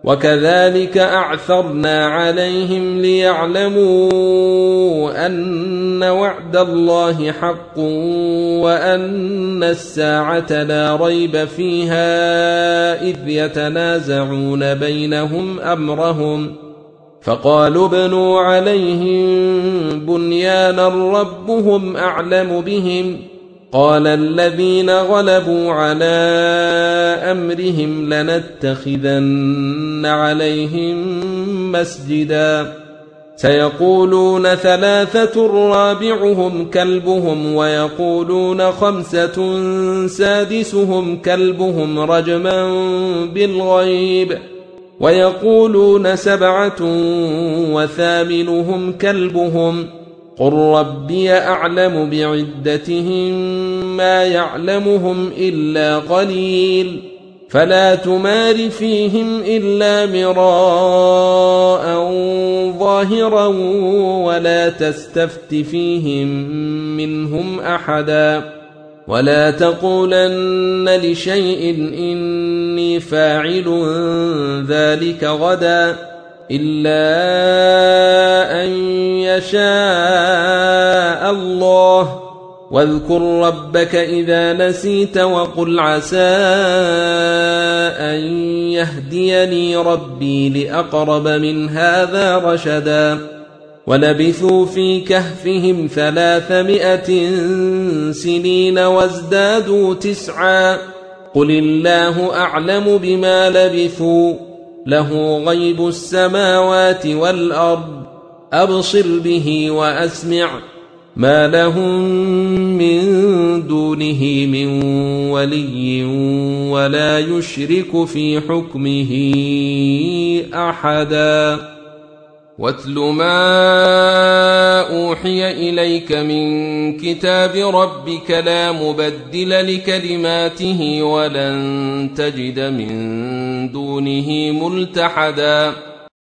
وكذلك أعثرنا عليهم ليعلموا أن وعد الله حق وأن الساعة لا ريب فيها إذ يتنازعون بينهم أمرهم فقالوا ابنوا عليهم بنيانا ربهم أعلم بهم قال الذين غلبوا على أمرهم لنتخذن عليهم مسجدا سيقولون ثلاثة رابعهم كلبهم ويقولون خمسة سادسهم كلبهم رجما بالغيب ويقولون سبعة وثامنهم كلبهم قل ربي أعلم بعدتهم ما يعلمهم إلا قليل فلا تمار فيهم إلا مراء ظاهرا ولا تستفت فيهم منهم أحدا ولا تقولن لشيء إني فاعل ذلك غدا إلا أن يشاء الله واذكر ربك إذا نسيت وقل عسى أن يهديني ربي لأقرب من هذا رشدا ولبثوا في كهفهم 300 سنين وازدادوا 9 قل الله أعلم بما لبثوا له غيب السماوات والأرض أبصر به وأسمع ما لهم من دونه من ولي ولا يشرك في حكمه أحدا واتل ما أوحي إليك من كتاب ربك لا مبدل لكلماته ولن تجد من دونه ملتحدا